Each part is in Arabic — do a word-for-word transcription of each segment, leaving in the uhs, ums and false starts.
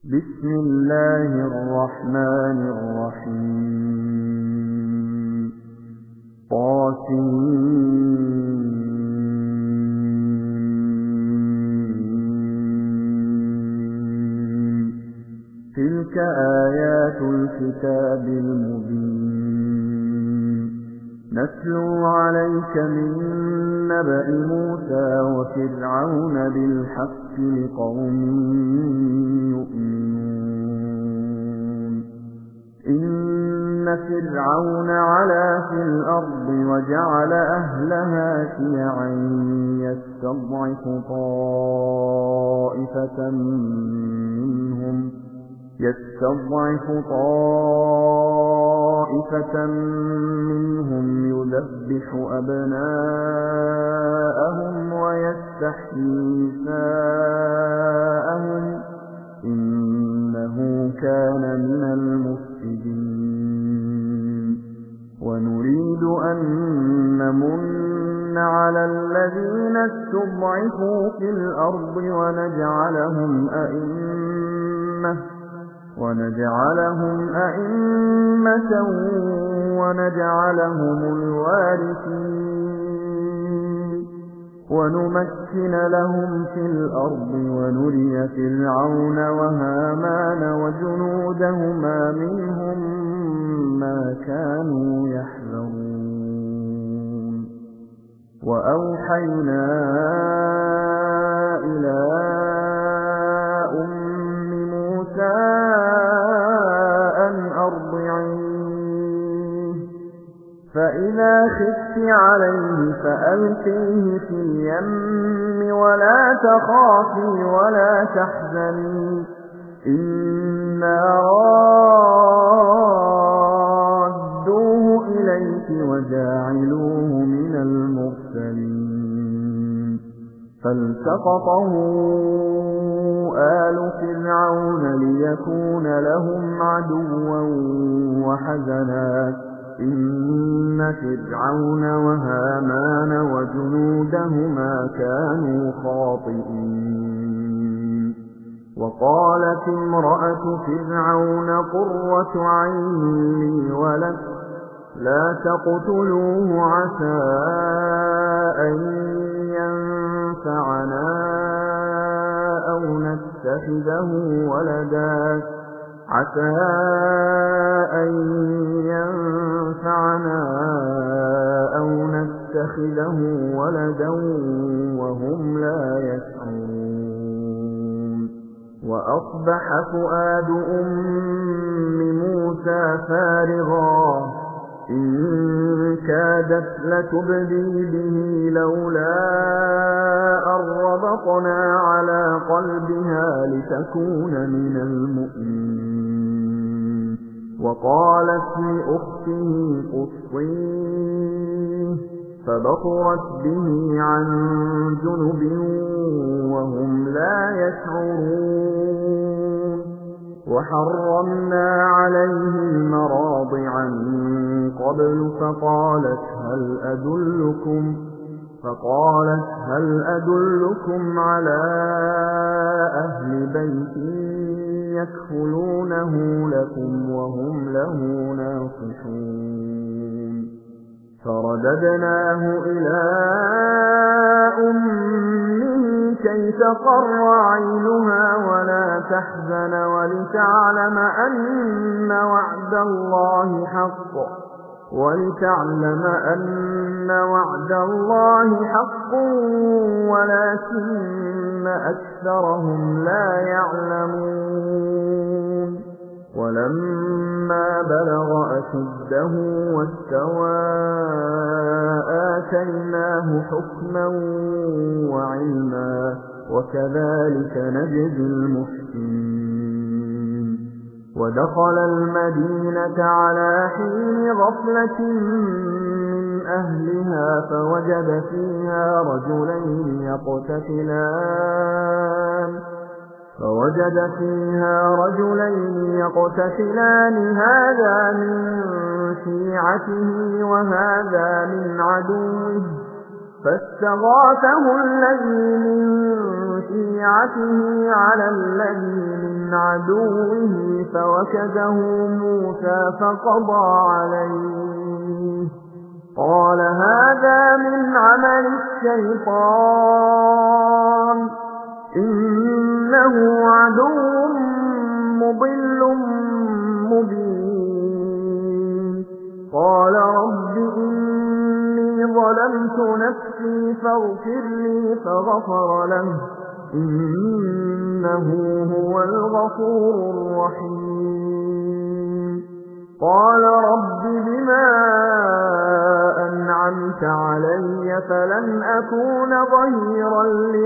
بسم الله الرحمن الرحيم طاسين تلك آيات الكتاب المبين نتلو عليك من نبأ موسى وفرعون بالحق لقوم يؤمنون إن فرعون علا في الأرض وجعل أهلها شيعا يستضعف طائفة منهم يستضعف طائفة منهم يذبح أبناءهم ويستحيي نساءهم إنه كان من المفسدين ونريد أن نمن على الذين استضعفوا في الأرض ونجعلهم أئمة ونجعلهم أئمة ونجعلهم الوارثين ونمكن لهم في الأرض ونري فرعون وهامان وجنودهما منهم ما كانوا يحذرون وأوحينا إلى أم موسى أن أرضعيه فإذا خفت عليه فألقيه في اليم ولا تخافي ولا تحزني إنا رادوه إليك وجاعلوه من المرسلين فالتقطه آل فرعون ليكون لهم عدوا وحزنا إن فرعون وهامان وجنودهما كانوا خاطئين وقالت امرأة فرعون قرة عين لي ولك لا تقتلوه عسى أن ينفعنا أو نتخذه ولدا عسى أن ينفعنا أو نتخذه ولدا وهم لا يشعرون وأصبح فؤاد أم موسى فارغا إن كادت لتبدي به لولا أن ربطنا على قلبها لتكون من المؤمنين وقالت لأخته قصيه فبصرت به عن جنب وهم لا يشعرون وحرمنا عليه المراضع من قبل فقالت هل أدلكم فقالت هل أدلكم على أهل بيت يكفلونه لكم وهم له ناصحون فرددناه إلى أمه كي تقر عينها ولا تحزن ولتعلم أن وعد الله حق ولتعلم أن وعد الله حق ولكن أكثرهم لا يعلمون ولما بلغ أشده واستوى آتيناه حكما وعلما وكذلك نجزي المحسنين ودخل المدينة على حين غفلة من أهلها فوجد فيها رجلين يقتتلان فوجد فيها رجلين يقتتلان هذا من شيعته وهذا من عدوه فاستغاثه الذي من شيعته على الذي من عدوه فوكزه موسى فقضى عليه قال هذا من عمل الشيطان إنه عدو مضل مبين قال رب إني ظلمت نفسي فاغفر لي فغفر له إنه هو الغفور الرحيم قال رب بما أنعمت علي فلن أكون ظهيرا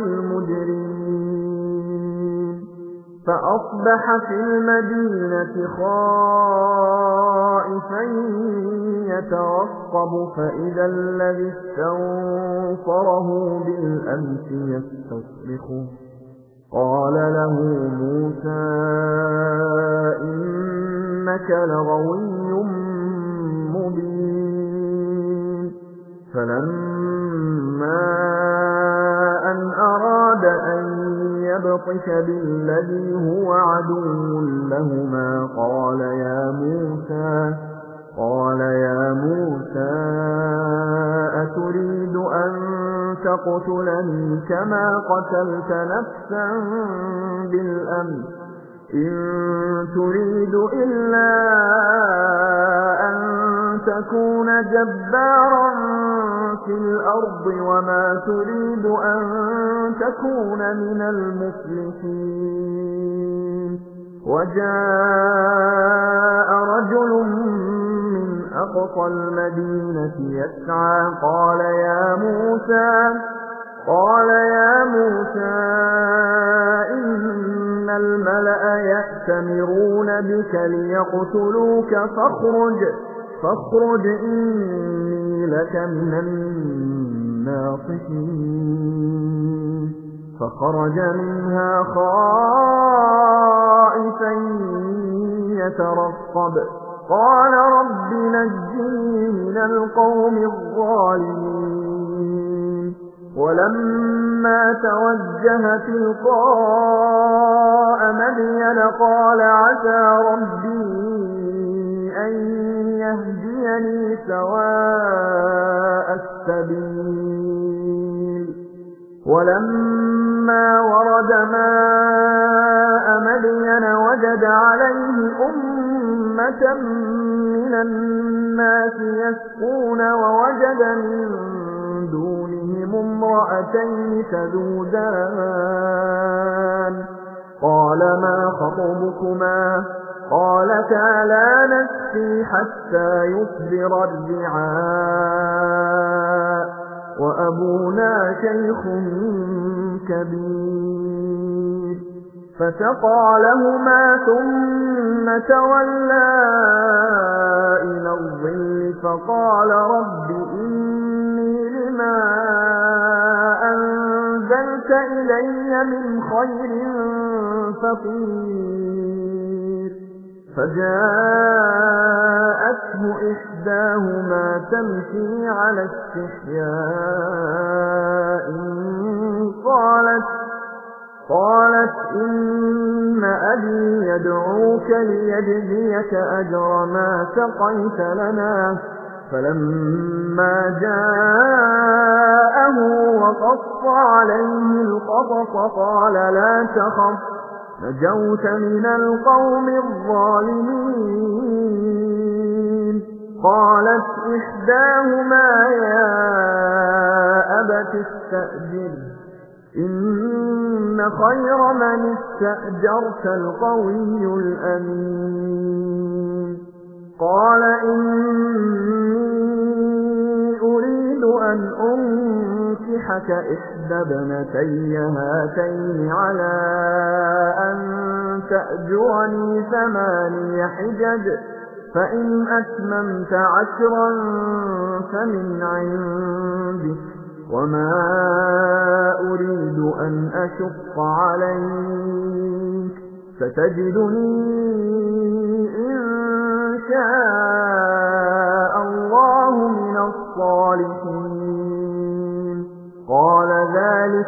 للمجرمين فأصبح في المدينة خائفا يترقب فإذا الذي استنصره بالأمس يستصرخه قال له موسى إنك لغوي مبين فلما أن أراد أن يبطش بالذي هو عدو لهما قال يا موسى قال يا موسى أتريد أن تقتلني كما قتلت نفسا بالأمس إن تريد إلا أن تكون جبارا في الأرض وما تريد أن تكون من المفلحين وجاء رجل من أقصى المدينة يسعى قال يا موسى قال يا موسى إن الملأ يأتمرون بك ليقتلوك فاخرج فاخرج إني لك من الناصحين فخرج منها خائفا يترقب قال رب نجني من القوم الظالمين ولما توجه تلقاء مدين قال عسى ربي أن يهديني سواء السبيل ولما ورد ماء مدين وجد عليه أمة من الناس يسقون ووجد من دونهم امرأتين تذودان قال ما خطبكما قالتا لا نسقي حتى يصدر الرعاء وأبونا شيخ كبير فسقى لهما ثم تولى إلى الظل فقال رب إني لما أنزلت إلي من خير فقير فجاءته إحداهما تمشي على استحياء قالت قالت إن أبي يدعوك ليجزيك أجر ما سقيت لنا فلما جاءه وقص عليه القصص قال لا تخف نجوت من القوم الظالمين قالت إحداهما يا أبت استأجره إن خير من استأجرت القوي الأمين قال إني أريد أن أنكحك إحدى ابنتي هاتين على أن تأجرني ثماني حجج فإن أتممت عشرا فمن عندك وما أريد أن أشق عليك ستجدني إن شاء الله من الصالحين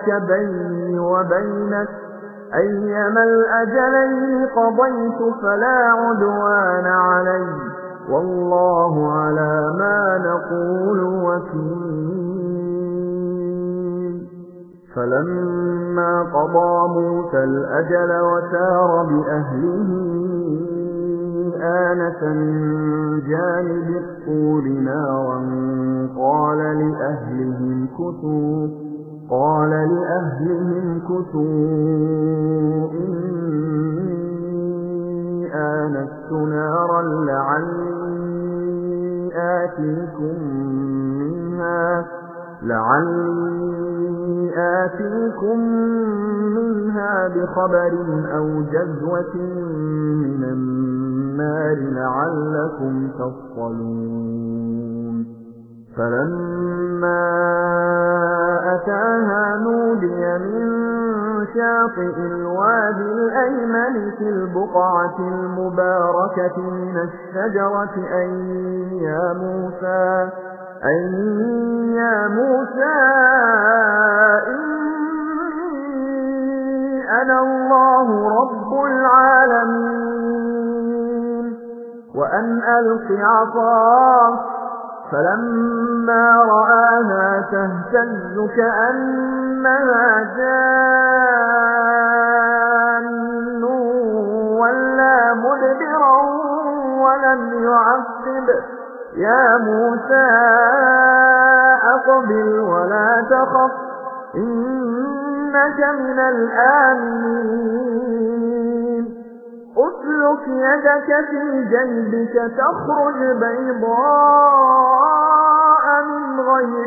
ذلك بيني وبينك أيما الأجلين قضيت فلا عدوان علي والله على ما نقول وكيل فلما قضى موسى الأجل وسار بأهله آنس من جانب الطور نارا قال لأهلهم كثوا قال لأهلهم كثوا إني آنست نارا لعلي آتيكم منها لعلي آتيكم منها بخبر أو جذوة من النار لعلكم تصطلون فلما أتاها نودي من شاطئ الوادي الأيمن في البقعة المباركة من الشجرة أن يا موسى أن يا موسى إني أنا الله رب العالمين وأن ألق عصاك فلما رآها تهتز كأنها جان ولا مدبرا ولم يعقب يا موسى أقبل ولا تخف إنك من الآمنين أسلك يدك في جيبك تخرج بيضاء من غير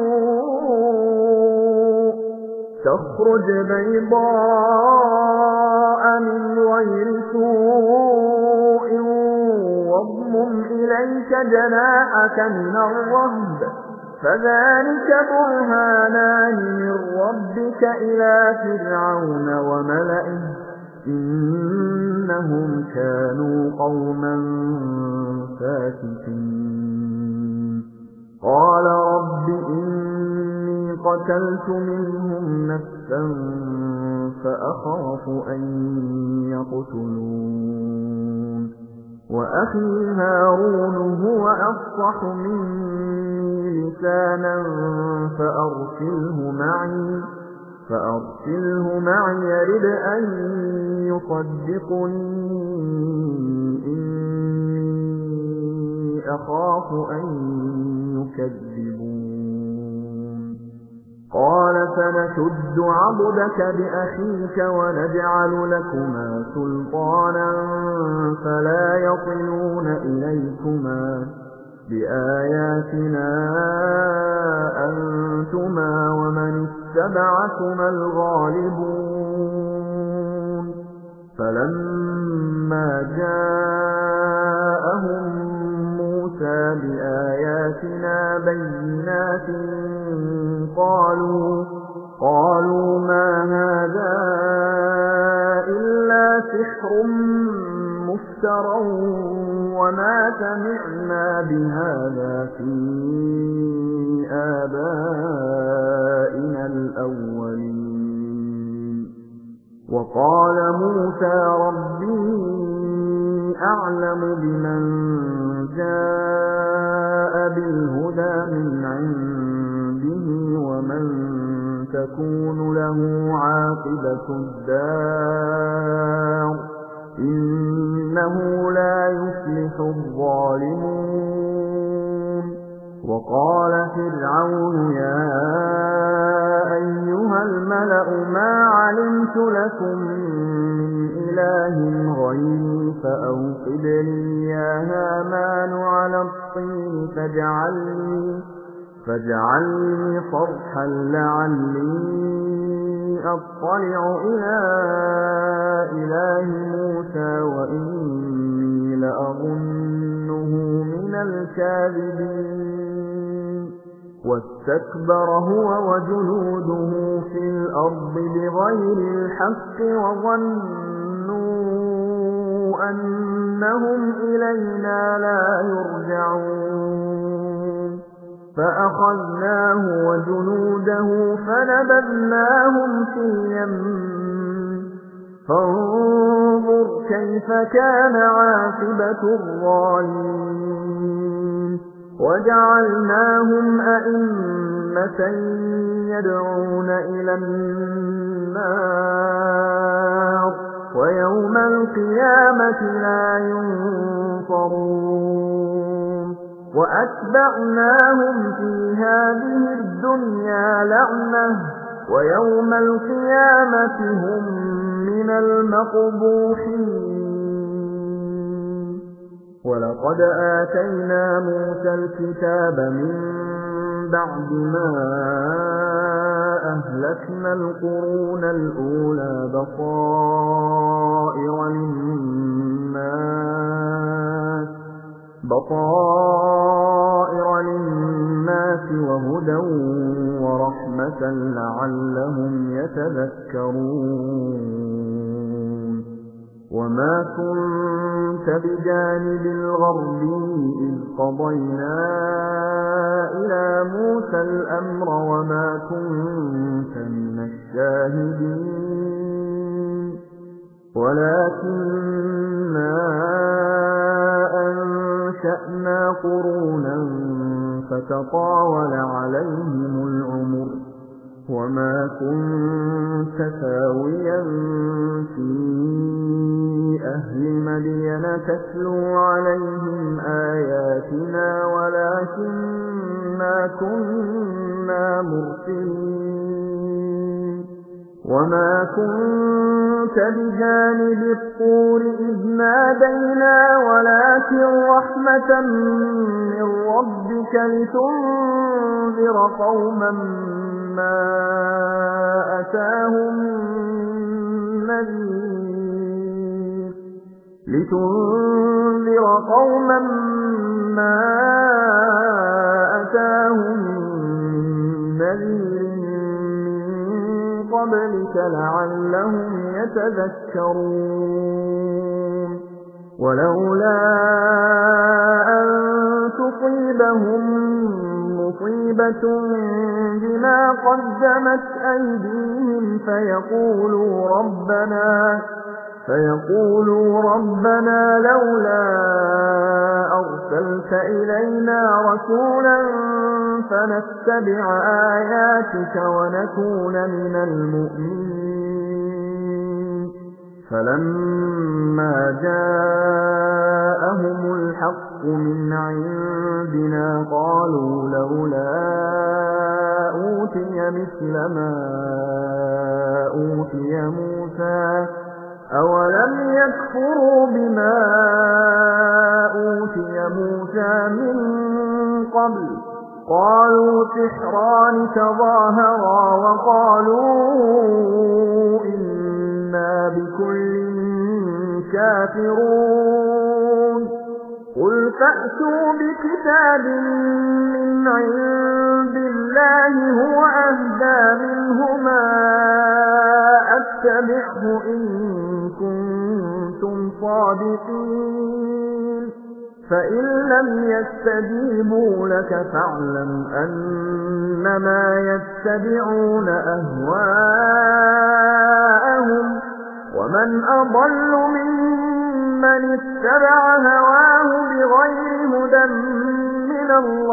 سوء تخرج بيضاء من غير سوء واضمم إليك جناحك من الرهب فذلك برهانان من ربك إلى فرعون وملئه إنهم كانوا قوما فاسقين قال رب إني قتلت منهم نفسا فأخاف أن يقتلون وأخي هارون هو أفصح مني لسانا فأرسله معي فأرسله معي يرد أن يصدقني إني أخاف أن يكذبون قال فنشد عضدك بأخيك ونجعل لكما سلطانا فلا يصلون إليكما بآياتنا أنتما ومن اتبعكما الغالبون فلما جاءهم موسى بآياتنا بينات قالوا قالوا ما هذا إلا سحر مفترى وما سمعنا بهذا في آبائنا الأولين وقال موسى ربي أعلم بمن جاء بالهدى من عنده ومن تكون له عاقبة الدار إنه لا يفلح الظالمون وقال فرعون يا أيها الملأ ما علمت لكم من إله غيري فأوقد لي يا هامان على الطين فاجعل لي فاجعل لي صرحا لعلي أطلع إلى إله موسى وإني لأظنه من الكاذبين واستكبر هو وجنوده في الأرض بغير الحق وظنوا أنهم إلينا لا يرجعون فأخذناه وجنوده فنبذناهم في اليم فانظر كيف كان عاقبة الظالمين وجعلناهم أئمة يدعون إلى النار ويوم القيامة لا ينصرون وأتبعناهم في هذه الدنيا لعنة ويوم القيامة هم من المقبوحين ولقد آتينا موسى الكتاب من بعد ما أهلكنا القرون الأولى بصائر للناس بصائر للناس وهدى ورحمة لعلهم يتذكرون وما كنت بجانب الغربي إذ قضينا إلى موسى الأمر وما كنت من الشاهدين ولكننا أنشأنا قرونا فتطاول عليهم العمر وما كنت ثاويا في أهل مدين تتلو عليهم آياتنا ولكننا كنا مرسلين وما كنت بجانب الطور إذ نادينا ولكن رحمة من ربك لتنذر قوما ما أتاهم من نذير لتنذر قوما ما أتاهم من نذير قبلك لعلهم يتذكرون ولولا أن تصيبهم مصيبة بما قدمت أيديهم فيقولوا ربنا فيقولوا ربنا لولا أرسلت إلينا رسولا فنتبع آياتك ونكون من المؤمنين فلما جاءهم الحق من عندنا قالوا لولا أوتي مثل ما أوتي موسى أولم يكفروا بما أوتي موسى من قبل قالوا سحران تظاهرا وقالوا إنا بكل كافرون قل فأتوا بكتاب من عند الله هو أهدى منهما أتبعه إن كنتم صادقين فإن لم يستجيبوا لك فاعلم أنما يتبعون أهواءهم ومن أضل ممن اتبع هواه بغير هدى من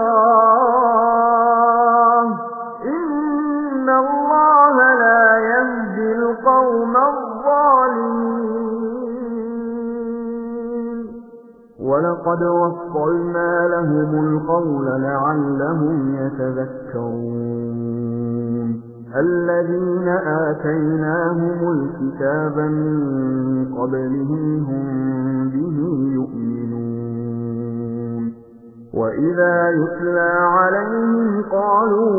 الله إن الله لا يهدي القوم الظالمين ولقد وصلنا لهم القول لعلهم يتذكرون الذين آتيناهم الكتاب من قبله هم به يؤمنون وإذا يتلى عليهم قالوا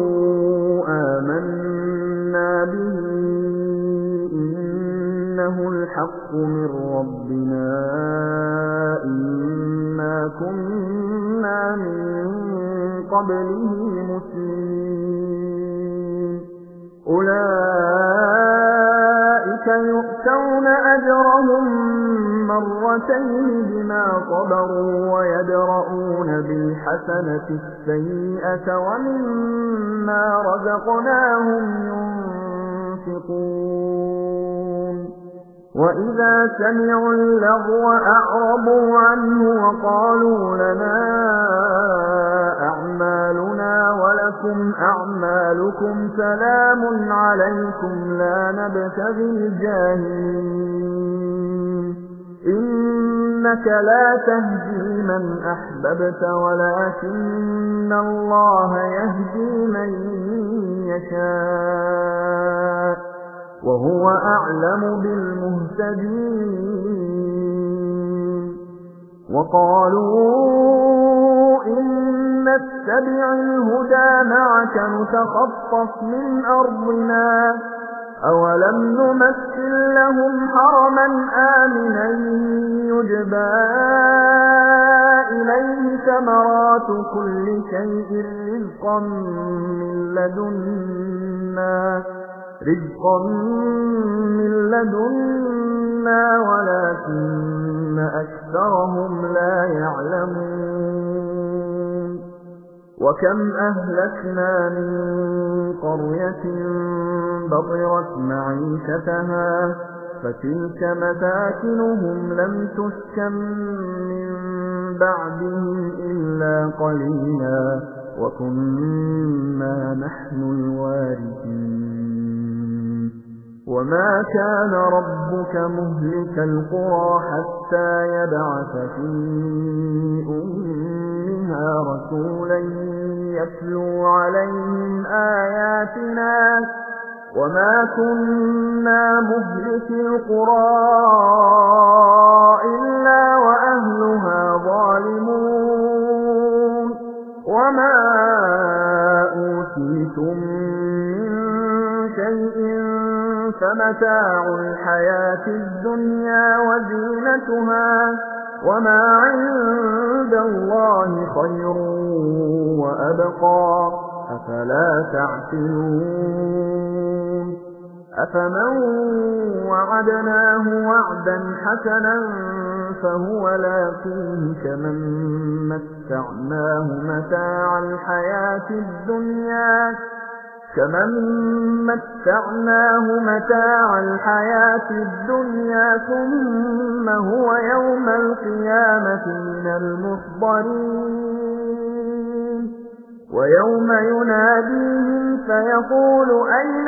آمنا به إنه الحق من ربنا إنا كنا من قبله مسلمين أولئك يؤتون أجرهم مرتين بما صبروا ويدرؤون بالحسنة السيئة ومما رزقناهم ينفقون وإذا سمعوا اللغو أعرضوا عنه وقالوا لنا أعمالنا ولكم أعمالكم سلام عليكم لا نبتغي الجاهلين إنك لا تهدي من أحببت ولكن الله يهدي من يشاء وهو أعلم بالمهتدين وقالوا إن نتبع الهدى معك نتخطف من أرضنا أولم نمثل لهم حرما آمنا يجبى إليه ثمرات كل شيء رزقا من لدنا رزقا من لدنا ولكن أكثرهم لا يعلمون وكم أهلكنا من قرية بطرت معيشتها فتلك مساكنهم لم تسكن من بعدهم إلا قليلا وكنا نحن الوارثين وما كان ربك مهلك القرى حتى يبعث في أمها رسولا يتلو عليهم آياتنا وما كنا مهلك القرى إلا وأهلها ظالمون وما أوتيتم من شيء فمتاع الحياة الدنيا وزينتها وما عند الله خير وأبقى أفلا تعقلون أفمن وعدناه وعدا حسنا فهو لاقيه كمن متعناه متاع الحياة الدنيا كمن متعناه متاع الحياة الدنيا ثم هو يوم القيامة من المحضرين ويوم يناديهم فيقول أين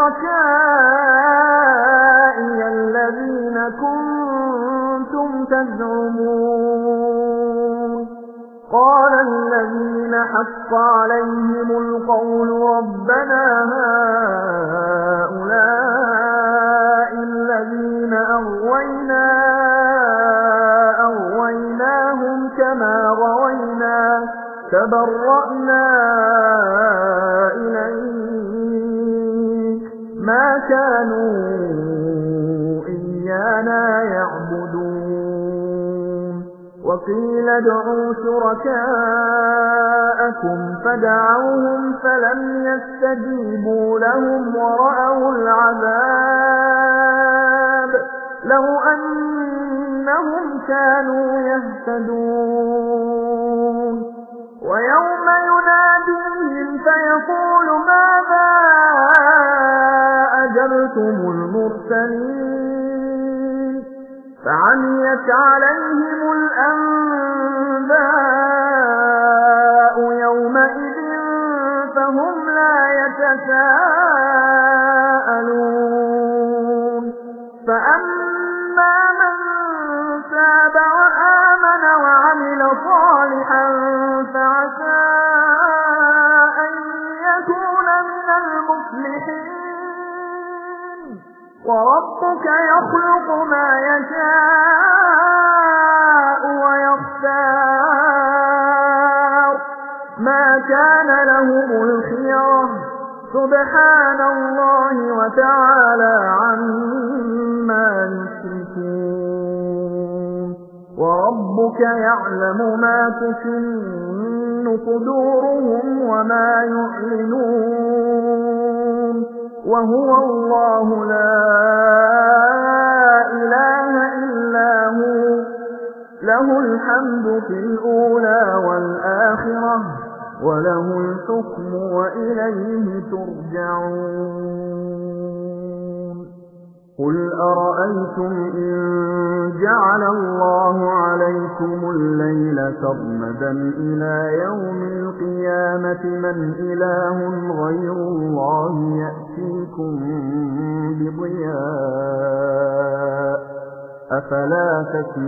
شركائي الذين كنتم تزعمون قال الذين حق عليهم القول ربنا هؤلاء الذين أغوينا أغويناهم كما غوينا تبرأنا إليك ما كانوا إيانا يعبدون وقيل ادعوا شركاءكم فدعوهم فلم يستجيبوا لهم ورأوا العذاب لو أنهم كانوا يهتدون ويوم يناديهم فيقول ماذا أجبتم المرسلين فعميت عليهم الأنباء يومئذ فهم لا يتساءلون فأما من تاب وآمن وعمل صالحا فعسى أن يكون من المفلحين وربك يخلق ما يشاء ويختار ما كان لهم الخيرة سبحان الله وتعالى عما يشركون وربك يعلم ما تكن صدورهم وما يعلنون وهو الله لا إله إلا هو له الحمد في الأولى والآخرة وله الحكم وإليه ترجعون قل أرأيتم إن جعل الله عليكم الليل سرمدا إلى يوم القيامة من إله غير الله يأتيكم بضياء أفلا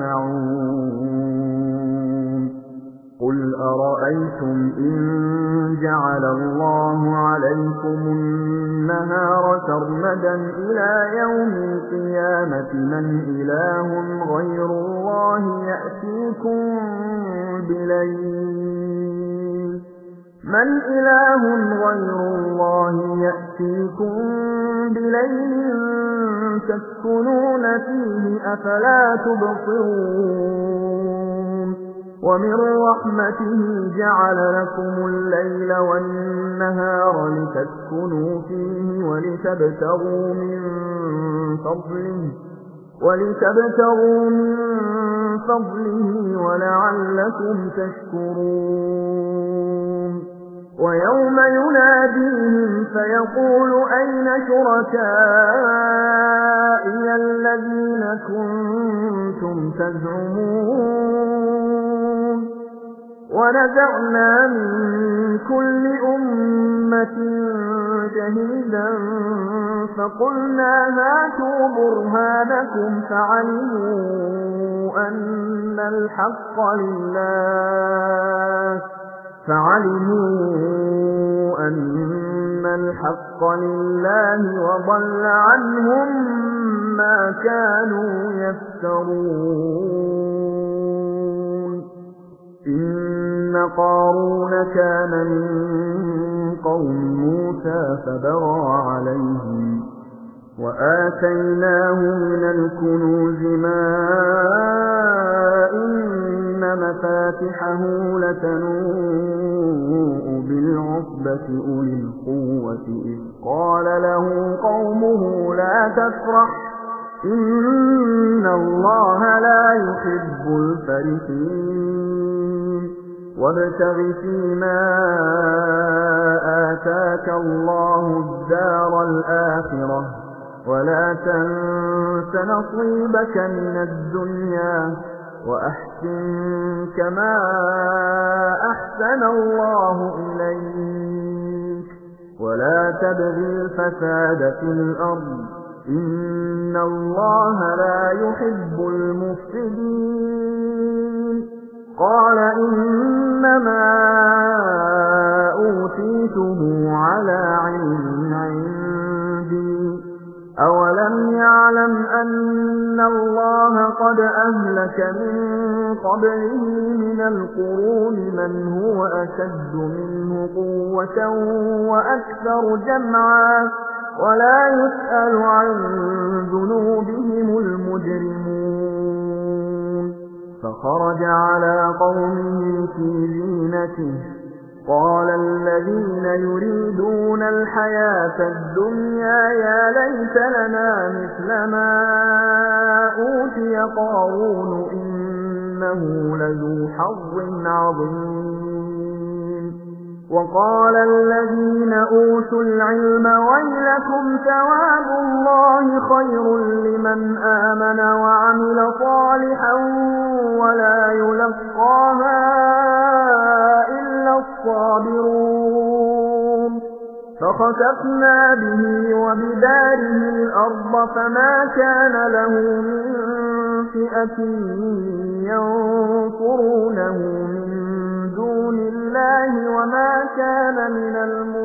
تسمعون قل أرأيتم إن جعل الله عليكم النهار سرمدا إلى يوم القيامة من إله غير الله يأتيكم بليل من إله غير الله يأتيكم بليل تسكنون فيه أفلا تبصرون ومن رحمته جعل لكم الليل والنهار لتسكنوا فيه ولتبتغوا من فضله ولتبتغوا من فضله ولعلكم تشكرون ويوم يناديهم فيقول أين شركائي الذين كنتم تزعمون ونزعنا من كل أمة شهيدا فقلنا هاتوا برهانكم فعلموا أن الحق لله فعلموا أن الحق لله وضل عنهم ما كانوا يفترون إن قارون كان من قوم موسى فبغى عليهم وآتيناه من الكنوز ما إن مفاتحه لتنوء بالعصبة أولي القوة إذ قال له قومه لا تفرح إن الله لا يحب الفرحين وابتغ فيما آتاك الله الدار الآخرة ولا تنس نصيبك من الدنيا وأحسن كما أحسن الله إليك ولا تبغي الفساد في الأرض إن الله لا يحب المفسدين قال إنما أوتيته على علم عندي أولم يعلم أن الله قد أهلك من قبله من القرون من هو أشد منه قوة وأكثر جمعا ولا يسأل عن ذنوبهم المجرمون فخرج على قومه في زينته قال الذين يريدون الحياة الدنيا يا ليت لنا مثل ما أوتي قارون إنه لذو حظ عظيم وقال الذين أوتوا العلم ويلكم ثواب الله خير لمن آمن وعمل صالحا ولا يلقاها إلا الصابرون فخسفنا به وبداره الأرض فما كان له من فئة ينصرونه من دون الله وما كان من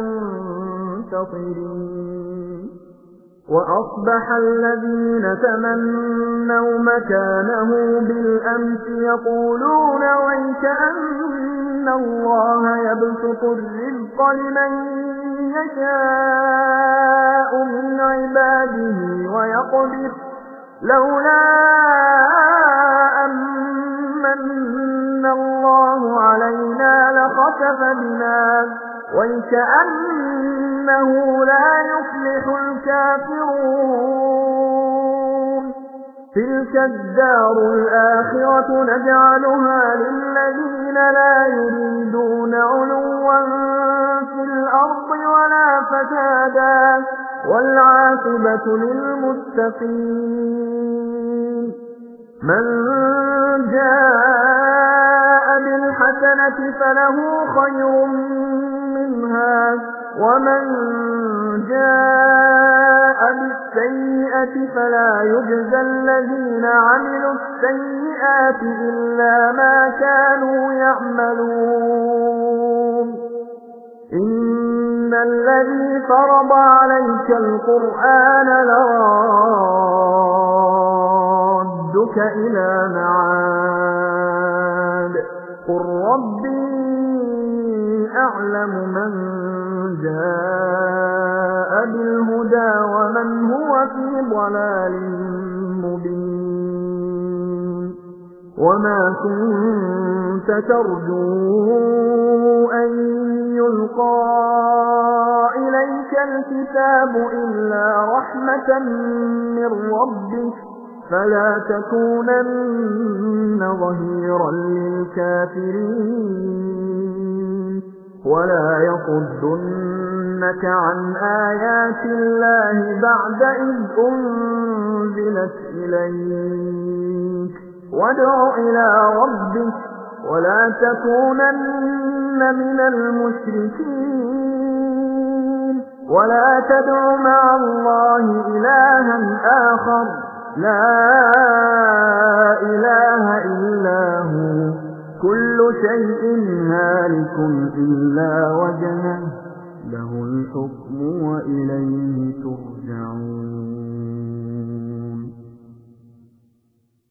المنتصرين وأصبح الذين تمنوا مكانه بالأمس يقولون ويك أن الله يبسط الرزق لمن يشاء من عباده ويقدر لولا أمن الله علينا لخسف بنا ويكأنه لا يفلح الكافرون تلك الدار الآخرة الآخرة نجعلها للذين لا يريدون علوا في الأرض ولا فسادا والعاقبة للمتقين من جاء بالحسنة فله خير منها ومن جاء بالسيئة فلا يجزى الذين عملوا السيئات إلا ما كانوا يعملون إن الذي فرض عليك القرآن لرادك إلى معاد قل ربي أعلم من جاء بالهدى ومن هو في ضلال مبين وما كنت ترجو أن يلقى إليك الكتاب إلا رحمة من ربك فلا تكونن ظهيرا للكافرين ولا يصدنك عن آيات الله بعد إذ أنزلت إليك وادع إلى ربك ولا تكونن من المشركين ولا تدع مع الله إلها آخر لا إله إلا هو كل شيء هالك إلا وجهه له الحكم وإليه ترجعون